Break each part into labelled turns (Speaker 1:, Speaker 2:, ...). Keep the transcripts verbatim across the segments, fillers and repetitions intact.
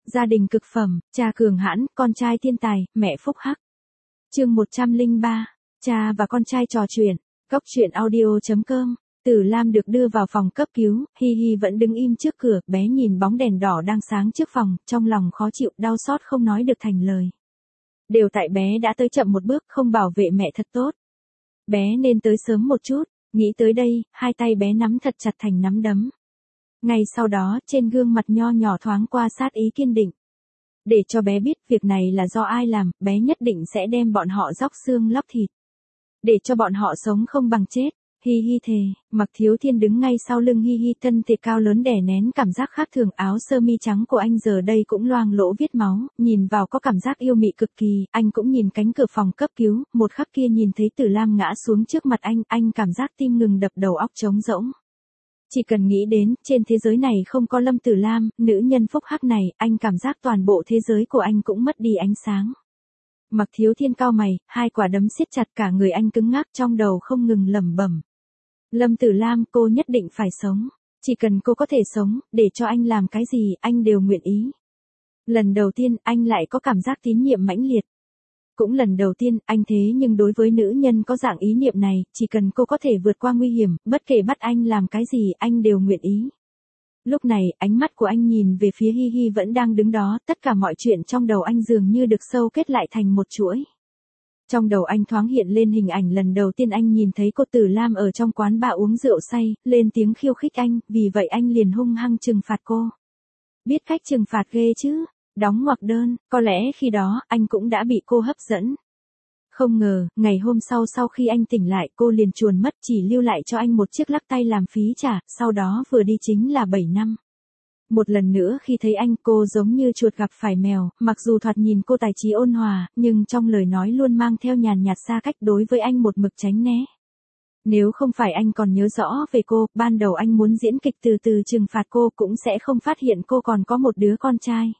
Speaker 1: Gia đình cực phẩm, cha cường hãn, con trai thiên tài, mẹ phúc hắc. Chương một trăm lẻ ba, cha và con trai trò chuyện. Cốc truyện audio chấm com. Tử Lam được đưa vào phòng cấp cứu, Hi Hi vẫn đứng im trước cửa, bé nhìn bóng đèn đỏ đang sáng trước phòng, trong lòng khó chịu, đau xót không nói được thành lời. Đều tại bé đã tới chậm một bước, không bảo vệ mẹ thật tốt. Bé nên tới sớm một chút, nghĩ tới đây, hai tay bé nắm thật chặt thành nắm đấm. Ngay sau đó, trên gương mặt nho nhỏ thoáng qua sát ý kiên định. Để cho bé biết việc này là do ai làm, bé nhất định sẽ đem bọn họ róc xương lóc thịt. Để cho bọn họ sống không bằng chết. Hi Hi thề, Mạc Thiếu Thiên đứng ngay sau lưng Hi Hi, thân thể cao lớn đè nén cảm giác khác thường, áo sơ mi trắng của anh giờ đây cũng loang lỗ viết máu, nhìn vào có cảm giác yêu mị cực kỳ, anh cũng nhìn cánh cửa phòng cấp cứu, một khắc kia nhìn thấy Tử Lam ngã xuống trước mặt anh, anh cảm giác tim ngừng đập, đầu óc trống rỗng. Chỉ cần nghĩ đến, trên thế giới này không có Lâm Tử Lam, nữ nhân phúc hắc này, anh cảm giác toàn bộ thế giới của anh cũng mất đi ánh sáng. Mạc Thiếu Thiên cau mày, hai quả đấm siết chặt, cả người anh cứng ngắc, trong đầu không ngừng lẩm bẩm. Lâm Tử Lam, cô nhất định phải sống. Chỉ cần cô có thể sống, để cho anh làm cái gì, anh đều nguyện ý. Lần đầu tiên, anh lại có cảm giác tín nhiệm mãnh liệt. Cũng lần đầu tiên, anh thế nhưng đối với nữ nhân có dạng ý niệm này, chỉ cần cô có thể vượt qua nguy hiểm, bất kể bắt anh làm cái gì, anh đều nguyện ý. Lúc này, ánh mắt của anh nhìn về phía Hi Hi vẫn đang đứng đó, tất cả mọi chuyện trong đầu anh dường như được sâu kết lại thành một chuỗi. Trong đầu anh thoáng hiện lên hình ảnh lần đầu tiên anh nhìn thấy cô Tử Lam ở trong quán bar uống rượu say, lên tiếng khiêu khích anh, vì vậy anh liền hung hăng trừng phạt cô. Biết cách trừng phạt ghê chứ, đóng ngoặc đơn, có lẽ khi đó, anh cũng đã bị cô hấp dẫn. Không ngờ, ngày hôm sau sau khi anh tỉnh lại, cô liền chuồn mất, chỉ lưu lại cho anh một chiếc lắc tay làm phí trả, sau đó vừa đi chính là bảy năm. Một lần nữa khi thấy anh, cô giống như chuột gặp phải mèo, mặc dù thoạt nhìn cô tài trí ôn hòa, nhưng trong lời nói luôn mang theo nhàn nhạt xa cách, đối với anh một mực tránh né. Nếu không phải anh còn nhớ rõ về cô, ban đầu anh muốn diễn kịch từ từ trừng phạt cô cũng sẽ không phát hiện cô còn có một đứa con trai.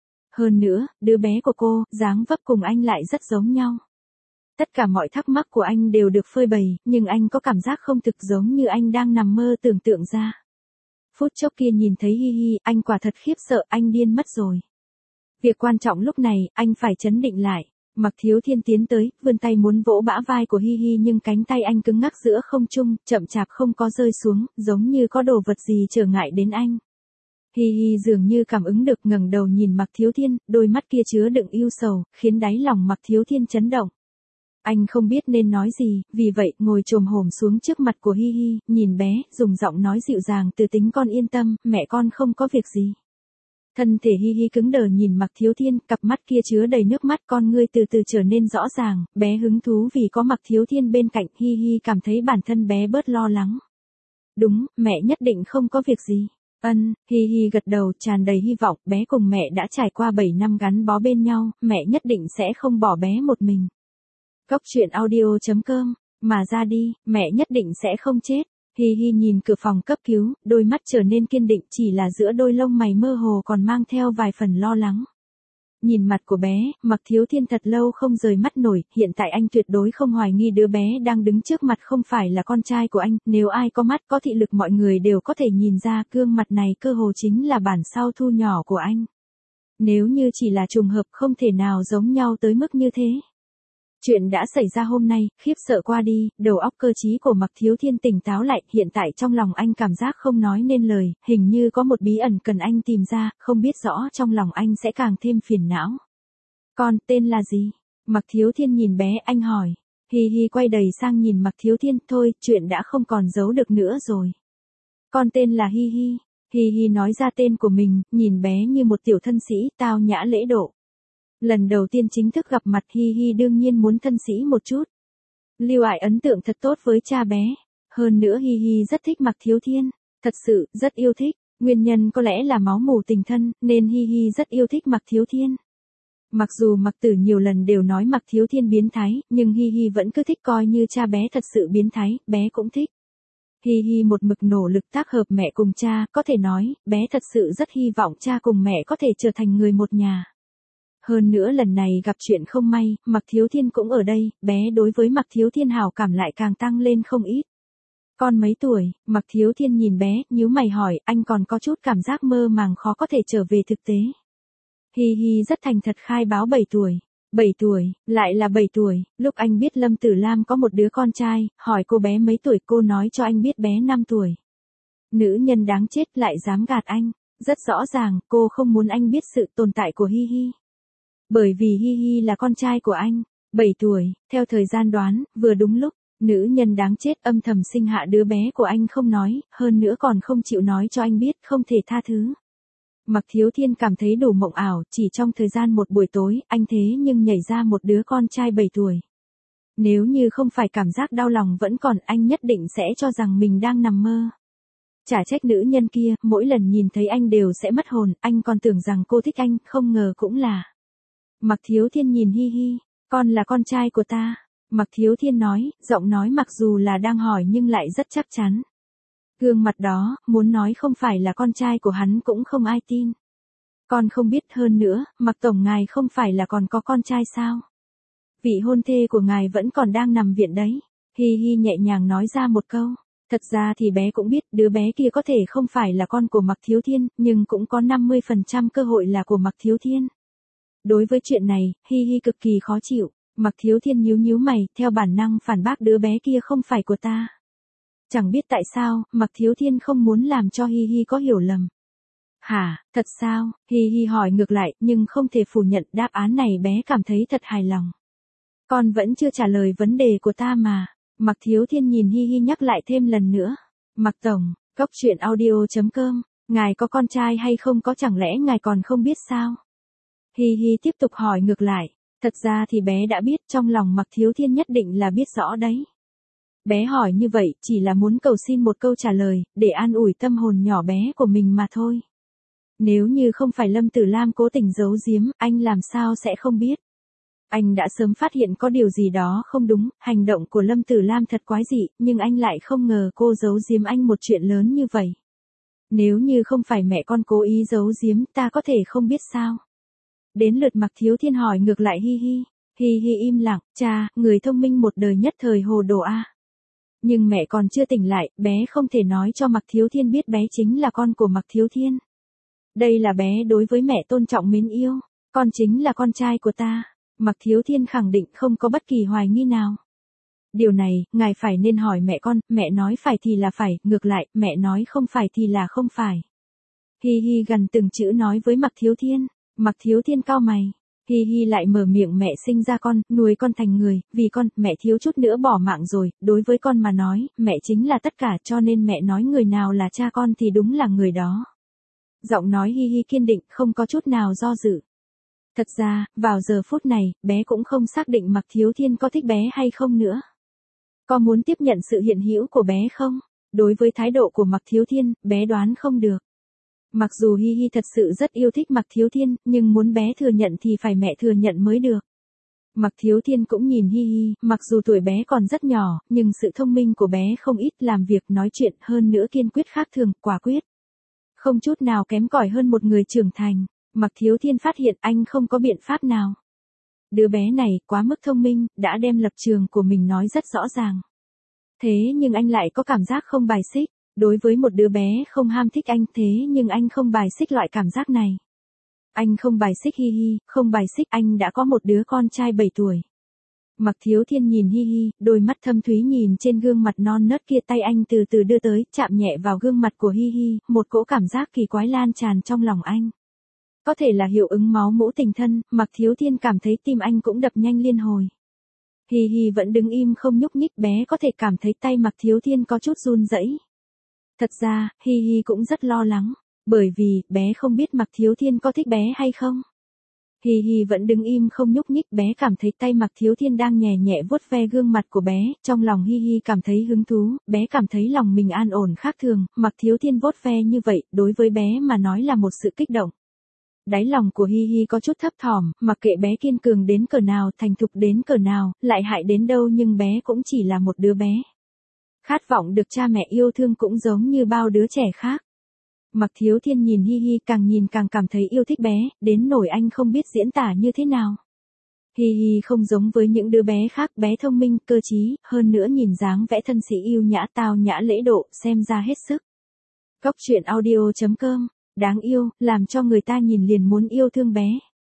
Speaker 1: Hơn nữa, đứa bé của cô, dáng vóc cùng anh lại rất giống nhau. Tất cả mọi thắc mắc của anh đều được phơi bày, nhưng anh có cảm giác không thực, giống như anh đang nằm mơ tưởng tượng ra. Phút chốc kia nhìn thấy Hi Hi, anh quả thật khiếp sợ, anh điên mất rồi. Việc quan trọng lúc này, anh phải trấn định lại. Mạc Thiếu Thiên tiến tới, vươn tay muốn vỗ bả vai của Hi Hi, nhưng cánh tay anh cứng ngắc giữa không trung, chậm chạp không có rơi xuống, giống như có đồ vật gì trở ngại đến anh. Hi Hi dường như cảm ứng được, ngẩng đầu nhìn Mạc Thiếu Thiên, đôi mắt kia chứa đựng ưu sầu, khiến đáy lòng Mạc Thiếu Thiên chấn động. Anh không biết nên nói gì, vì vậy, ngồi chồm hổm xuống trước mặt của Hi Hi, nhìn bé, dùng giọng nói dịu dàng từ tính, con yên tâm, mẹ con không có việc gì. Thân thể Hi Hi cứng đờ nhìn Mạc Thiếu Thiên, cặp mắt kia chứa đầy nước mắt, con ngươi từ từ trở nên rõ ràng, bé hứng thú vì có Mạc Thiếu Thiên bên cạnh, Hi Hi cảm thấy bản thân bé bớt lo lắng. Đúng, mẹ nhất định không có việc gì. Ân, Hi Hi gật đầu, tràn đầy hy vọng, bé cùng mẹ đã trải qua bảy năm gắn bó bên nhau, mẹ nhất định sẽ không bỏ bé một mình. Cốc truyện audio chấm com, mà ra đi, mẹ nhất định sẽ không chết. Hi Hi nhìn cửa phòng cấp cứu, đôi mắt trở nên kiên định, chỉ là giữa đôi lông mày mơ hồ còn mang theo vài phần lo lắng. Nhìn mặt của bé, Mạc Thiếu Thiên thật lâu không rời mắt nổi, hiện tại anh tuyệt đối không hoài nghi đứa bé đang đứng trước mặt không phải là con trai của anh, nếu ai có mắt có thị lực mọi người đều có thể nhìn ra, gương mặt này cơ hồ chính là bản sao thu nhỏ của anh. Nếu như chỉ là trùng hợp không thể nào giống nhau tới mức như thế. Chuyện đã xảy ra hôm nay, khiếp sợ qua đi, đầu óc cơ trí của Mạc Thiếu Thiên tỉnh táo lại, hiện tại trong lòng anh cảm giác không nói nên lời, hình như có một bí ẩn cần anh tìm ra, không biết rõ trong lòng anh sẽ càng thêm phiền não. Con, tên là gì? Mạc Thiếu Thiên nhìn bé, anh hỏi. Hi Hi quay đầy sang nhìn Mạc Thiếu Thiên, thôi, chuyện đã không còn giấu được nữa rồi. Con tên là Hi Hi. Hi Hi nói ra tên của mình, nhìn bé như một tiểu thân sĩ, tao nhã lễ độ. Lần đầu tiên chính thức gặp mặt, Hi Hi đương nhiên muốn thân sĩ một chút. Lưu ải ấn tượng thật tốt với cha bé. Hơn nữa Hi Hi rất thích Mạc Thiếu Thiên. Thật sự, rất yêu thích. Nguyên nhân có lẽ là máu mủ tình thân, nên Hi Hi rất yêu thích Mạc Thiếu Thiên. Mặc dù Mạc Tử nhiều lần đều nói Mạc Thiếu Thiên biến thái, nhưng Hi Hi vẫn cứ thích, coi như cha bé thật sự biến thái, bé cũng thích. Hi Hi một mực nỗ lực tác hợp mẹ cùng cha, có thể nói, bé thật sự rất hy vọng cha cùng mẹ có thể trở thành người một nhà. Hơn nữa lần này gặp chuyện không may, Mạc Thiếu Thiên cũng ở đây, bé đối với Mạc Thiếu Thiên hảo cảm lại càng tăng lên không ít. Con mấy tuổi? Mạc Thiếu Thiên nhìn bé, nhíu mày hỏi, anh còn có chút cảm giác mơ màng khó có thể trở về thực tế. Hi Hi rất thành thật khai báo bảy tuổi. bảy tuổi, lại là bảy tuổi, lúc anh biết Lâm Tử Lam có một đứa con trai, hỏi cô bé mấy tuổi, cô nói cho anh biết bé năm tuổi. Nữ nhân đáng chết lại dám gạt anh, rất rõ ràng cô không muốn anh biết sự tồn tại của Hi Hi. Bởi vì Hi Hi là con trai của anh, bảy tuổi, theo thời gian đoán, vừa đúng lúc, nữ nhân đáng chết âm thầm sinh hạ đứa bé của anh không nói, hơn nữa còn không chịu nói cho anh biết, không thể tha thứ. Mạc Thiếu Thiên cảm thấy đủ mộng ảo, chỉ trong thời gian một buổi tối, anh thế nhưng nhảy ra một đứa con trai bảy tuổi. Nếu như không phải cảm giác đau lòng vẫn còn, anh nhất định sẽ cho rằng mình đang nằm mơ. Chả trách nữ nhân kia, mỗi lần nhìn thấy anh đều sẽ mất hồn, anh còn tưởng rằng cô thích anh, không ngờ cũng là. Mạc Thiếu Thiên nhìn Hi Hi, con là con trai của ta. Mạc Thiếu Thiên nói, giọng nói mặc dù là đang hỏi nhưng lại rất chắc chắn. Gương mặt đó, muốn nói không phải là con trai của hắn cũng không ai tin. Con không biết, hơn nữa, Mạc Tổng ngài không phải là còn có con trai sao? Vị hôn thê của ngài vẫn còn đang nằm viện đấy. Hi Hi nhẹ nhàng nói ra một câu. Thật ra thì bé cũng biết đứa bé kia có thể không phải là con của Mạc Thiếu Thiên, nhưng cũng có năm mươi phần trăm cơ hội là của Mạc Thiếu Thiên. Đối với chuyện này, Hi Hi cực kỳ khó chịu. Mạc Thiếu Thiên nhíu nhíu mày, theo bản năng phản bác đứa bé kia không phải của ta. Chẳng biết tại sao, Mạc Thiếu Thiên không muốn làm cho Hi Hi có hiểu lầm. Hả, thật sao? Hi Hi hỏi ngược lại, nhưng không thể phủ nhận đáp án này bé cảm thấy thật hài lòng. Con vẫn chưa trả lời vấn đề của ta mà. Mạc Thiếu Thiên nhìn Hi Hi nhắc lại thêm lần nữa. Mạc Tổng, Cốc Truyện Audio chấm com, ngài có con trai hay không, có chẳng lẽ ngài còn không biết sao? Hi Hi tiếp tục hỏi ngược lại. Thật ra thì bé đã biết, trong lòng Mạc Thiếu Thiên nhất định là biết rõ đấy. Bé hỏi như vậy chỉ là muốn cầu xin một câu trả lời, để an ủi tâm hồn nhỏ bé của mình mà thôi. Nếu như không phải Lâm Tử Lam cố tình giấu giếm, anh làm sao sẽ không biết. Anh đã sớm phát hiện có điều gì đó không đúng, hành động của Lâm Tử Lam thật quái dị, nhưng anh lại không ngờ cô giấu giếm anh một chuyện lớn như vậy. Nếu như không phải mẹ con cố ý giấu giếm, ta có thể không biết sao. Đến lượt Mạc Thiếu Thiên hỏi ngược lại Hi Hi. Hi Hi im lặng, cha, người thông minh một đời nhất thời hồ đồ a. Nhưng mẹ còn chưa tỉnh lại, bé không thể nói cho Mạc Thiếu Thiên biết bé chính là con của Mạc Thiếu Thiên. Đây là bé đối với mẹ tôn trọng mến yêu, con chính là con trai của ta. Mạc Thiếu Thiên khẳng định không có bất kỳ hoài nghi nào. Điều này, ngài phải nên hỏi mẹ con, mẹ nói phải thì là phải, ngược lại, mẹ nói không phải thì là không phải. Hi Hi gần từng chữ nói với Mạc Thiếu Thiên. Mạc Thiếu Thiên cau mày. Hi Hi lại mở miệng, mẹ sinh ra con, nuôi con thành người, vì con, mẹ thiếu chút nữa bỏ mạng rồi, đối với con mà nói, mẹ chính là tất cả, cho nên mẹ nói người nào là cha con thì đúng là người đó. Giọng nói Hi Hi kiên định, không có chút nào do dự. Thật ra, vào giờ phút này, bé cũng không xác định Mạc Thiếu Thiên có thích bé hay không nữa. Có muốn tiếp nhận sự hiện hữu của bé không? Đối với thái độ của Mạc Thiếu Thiên, bé đoán không được. Mặc dù Hi Hi thật sự rất yêu thích Mạc Thiếu Thiên, nhưng muốn bé thừa nhận thì phải mẹ thừa nhận mới được. Mạc Thiếu Thiên cũng nhìn Hi Hi, mặc dù tuổi bé còn rất nhỏ, nhưng sự thông minh của bé không ít, làm việc nói chuyện, hơn nữa kiên quyết khác thường, quả quyết. Không chút nào kém cỏi hơn một người trưởng thành. Mạc Thiếu Thiên phát hiện anh không có biện pháp nào. Đứa bé này quá mức thông minh, đã đem lập trường của mình nói rất rõ ràng. Thế nhưng anh lại có cảm giác không bài xích. Đối với một đứa bé không ham thích anh, thế nhưng anh không bài xích loại cảm giác này. Anh không bài xích Hi Hi, không bài xích, anh đã có một đứa con trai bảy tuổi. Mạc Thiếu Thiên nhìn Hi Hi, đôi mắt thâm thúy nhìn trên gương mặt non nớt kia, tay anh từ từ đưa tới, chạm nhẹ vào gương mặt của Hi Hi, một cỗ cảm giác kỳ quái lan tràn trong lòng anh. Có thể là hiệu ứng máu mũ tình thân, Mạc Thiếu Thiên cảm thấy tim anh cũng đập nhanh liên hồi. Hi Hi vẫn đứng im không nhúc nhích, bé có thể cảm thấy tay Mạc Thiếu Thiên có chút run rẩy. Thật ra, Hi Hi cũng rất lo lắng, bởi vì, bé không biết Mạc Thiếu Thiên có thích bé hay không. Hi Hi vẫn đứng im không nhúc nhích, bé cảm thấy tay Mạc Thiếu Thiên đang nhẹ nhẹ vuốt ve gương mặt của bé, trong lòng Hi Hi cảm thấy hứng thú, bé cảm thấy lòng mình an ổn khác thường, Mạc Thiếu Thiên vuốt ve như vậy, đối với bé mà nói là một sự kích động. Đáy lòng của Hi Hi có chút thấp thỏm, mặc kệ bé kiên cường đến cỡ nào, thành thục đến cỡ nào, lại hại đến đâu, nhưng bé cũng chỉ là một đứa bé. Khát vọng được cha mẹ yêu thương cũng giống như bao đứa trẻ khác. Mạc Thiếu Thiên nhìn Hi Hi, càng nhìn càng cảm thấy yêu thích bé, đến nỗi anh không biết diễn tả như thế nào. Hi Hi không giống với những đứa bé khác, bé thông minh, cơ trí, hơn nữa nhìn dáng vẽ thân sĩ yêu nhã, tao nhã lễ độ, xem ra hết sức. Cốc Truyện Audio chấm com, đáng yêu, làm cho người ta nhìn liền muốn yêu thương bé.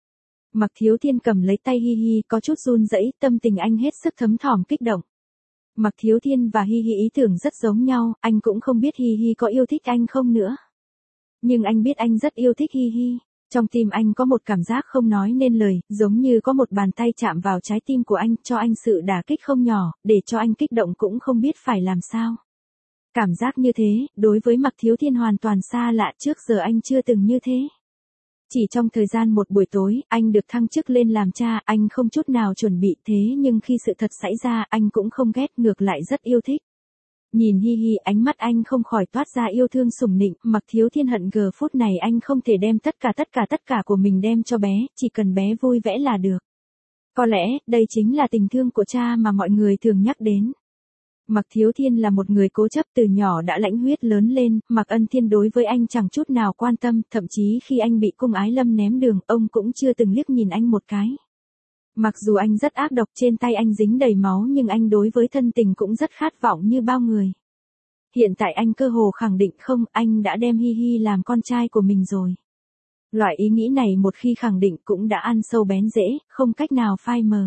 Speaker 1: Mạc Thiếu Thiên cầm lấy tay Hi Hi có chút run rẩy, tâm tình anh hết sức thấm thỏm kích động. Mạc Thiếu Thiên và Hi Hi ý tưởng rất giống nhau, anh cũng không biết Hi Hi có yêu thích anh không nữa. Nhưng anh biết anh rất yêu thích Hi Hi. Trong tim anh có một cảm giác không nói nên lời, giống như có một bàn tay chạm vào trái tim của anh, cho anh sự đả kích không nhỏ, để cho anh kích động cũng không biết phải làm sao. Cảm giác như thế, đối với Mạc Thiếu Thiên hoàn toàn xa lạ, trước giờ anh chưa từng như thế. Chỉ trong thời gian một buổi tối, anh được thăng chức lên làm cha, anh không chút nào chuẩn bị thế nhưng khi sự thật xảy ra, anh cũng không ghét, ngược lại rất yêu thích. Nhìn Hi Hi, ánh mắt anh không khỏi toát ra yêu thương sủng nịnh, Mạc Thiếu Thiên hận giờ phút này anh không thể đem tất cả tất cả tất cả của mình đem cho bé, chỉ cần bé vui vẻ là được. Có lẽ, đây chính là tình thương của cha mà mọi người thường nhắc đến. Mạc Thiếu Thiên là một người cố chấp, từ nhỏ đã lãnh huyết lớn lên, Mạc Ân Thiên đối với anh chẳng chút nào quan tâm, thậm chí khi anh bị Cung Ái Lâm ném đường, ông cũng chưa từng liếc nhìn anh một cái. Mặc dù anh rất ác độc, trên tay anh dính đầy máu nhưng anh đối với thân tình cũng rất khát vọng như bao người. Hiện tại anh cơ hồ khẳng định không, anh đã đem Hi Hi làm con trai của mình rồi. Loại ý nghĩ này một khi khẳng định cũng đã ăn sâu bén rễ, không cách nào phai mờ.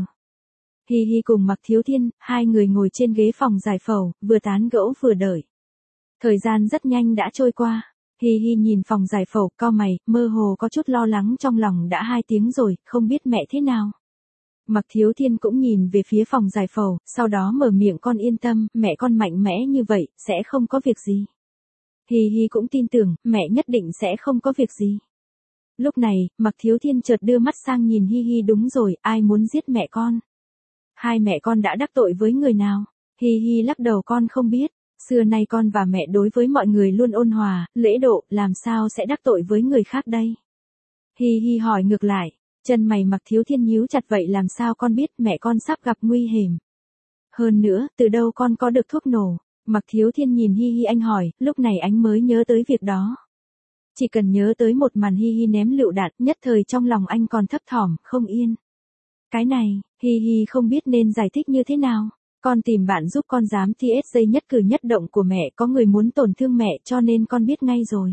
Speaker 1: Hi Hi cùng Mạc Thiếu Thiên, hai người ngồi trên ghế phòng giải phẫu, vừa tán gẫu vừa đợi. Thời gian rất nhanh đã trôi qua. Hi Hi nhìn phòng giải phẫu, cau mày, mơ hồ có chút lo lắng trong lòng, đã hai tiếng rồi, không biết mẹ thế nào. Mạc Thiếu Thiên cũng nhìn về phía phòng giải phẫu, sau đó mở miệng, con yên tâm, mẹ con mạnh mẽ như vậy, sẽ không có việc gì. Hi Hi cũng tin tưởng, mẹ nhất định sẽ không có việc gì. Lúc này, Mạc Thiếu Thiên chợt đưa mắt sang nhìn Hi Hi, đúng rồi, ai muốn giết mẹ con? Hai mẹ con đã đắc tội với người nào? Hi Hi lắc đầu, con không biết, xưa nay con và mẹ đối với mọi người luôn ôn hòa, lễ độ, làm sao sẽ đắc tội với người khác đây? Hi Hi hỏi ngược lại. Chân mày Mạc Thiếu Thiên nhíu chặt, vậy làm sao con biết mẹ con sắp gặp nguy hiểm? Hơn nữa, từ đâu con có được thuốc nổ? Mạc Thiếu Thiên nhìn Hi Hi, anh hỏi, lúc này anh mới nhớ tới việc đó. Chỉ cần nhớ tới một màn Hi Hi ném lựu đạn, nhất thời trong lòng anh còn thấp thỏm, không yên. Cái này, Hi Hi không biết nên giải thích như thế nào. Con tìm bạn giúp con giám thị dây nhất cử nhất động của mẹ, có người muốn tổn thương mẹ cho nên con biết ngay rồi.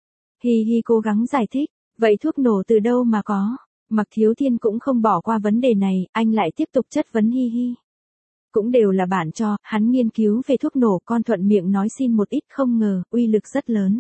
Speaker 1: Hi Hi cố gắng giải thích, vậy thuốc nổ từ đâu mà có? Mạc Thiếu Thiên cũng không bỏ qua vấn đề này, anh lại tiếp tục chất vấn Hi Hi. Cũng đều là bạn cho, hắn nghiên cứu về thuốc nổ, con thuận miệng nói xin một ít, không ngờ, uy lực rất lớn.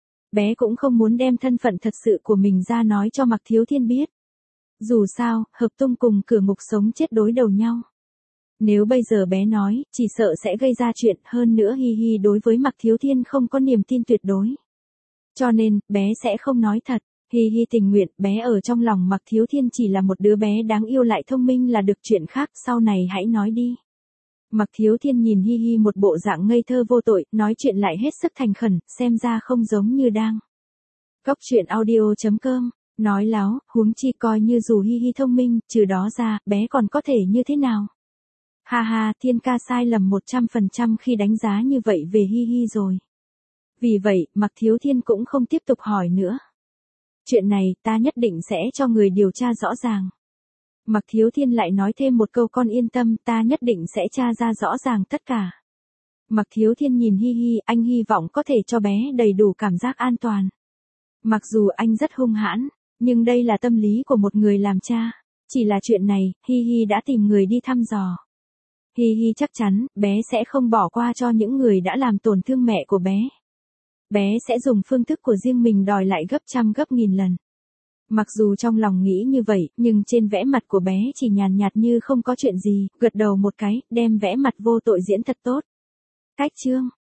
Speaker 1: Bé cũng không muốn đem thân phận thật sự của mình ra nói cho Mạc Thiếu Thiên biết. Dù sao, hợp tung cùng cửa ngục sống chết đối đầu nhau. Nếu bây giờ bé nói, chỉ sợ sẽ gây ra chuyện, hơn nữa Hi Hi đối với Mạc Thiếu Thiên không có niềm tin tuyệt đối. Cho nên, bé sẽ không nói thật. Hi Hi tình nguyện, bé ở trong lòng Mạc Thiếu Thiên chỉ là một đứa bé đáng yêu lại thông minh là được, chuyện khác sau này hãy nói đi. Mạc Thiếu Thiên nhìn Hi Hi một bộ dạng ngây thơ vô tội, nói chuyện lại hết sức thành khẩn, xem ra không giống như đang. Góc truyện audio chấm com, nói láo, huống chi coi như dù Hi Hi thông minh, trừ đó ra, bé còn có thể như thế nào? Ha ha, Thiên ca sai lầm một trăm phần trăm khi đánh giá như vậy về Hi Hi rồi. Vì vậy, Mạc Thiếu Thiên cũng không tiếp tục hỏi nữa. Chuyện này, ta nhất định sẽ cho người điều tra rõ ràng. Mạc Thiếu Thiên lại nói thêm một câu, con yên tâm, ta nhất định sẽ tra ra rõ ràng tất cả. Mạc Thiếu Thiên nhìn Hi Hi, anh hy vọng có thể cho bé đầy đủ cảm giác an toàn. Mặc dù anh rất hung hãn, nhưng đây là tâm lý của một người làm cha. Chỉ là chuyện này, Hi Hi đã tìm người đi thăm dò. Hi Hi chắc chắn, bé sẽ không bỏ qua cho những người đã làm tổn thương mẹ của bé. Bé sẽ dùng phương thức của riêng mình đòi lại gấp trăm gấp nghìn lần. Mặc dù trong lòng nghĩ như vậy, nhưng trên vẻ mặt của bé chỉ nhàn nhạt như không có chuyện gì, gật đầu một cái, đem vẻ mặt vô tội diễn thật tốt. Cách chương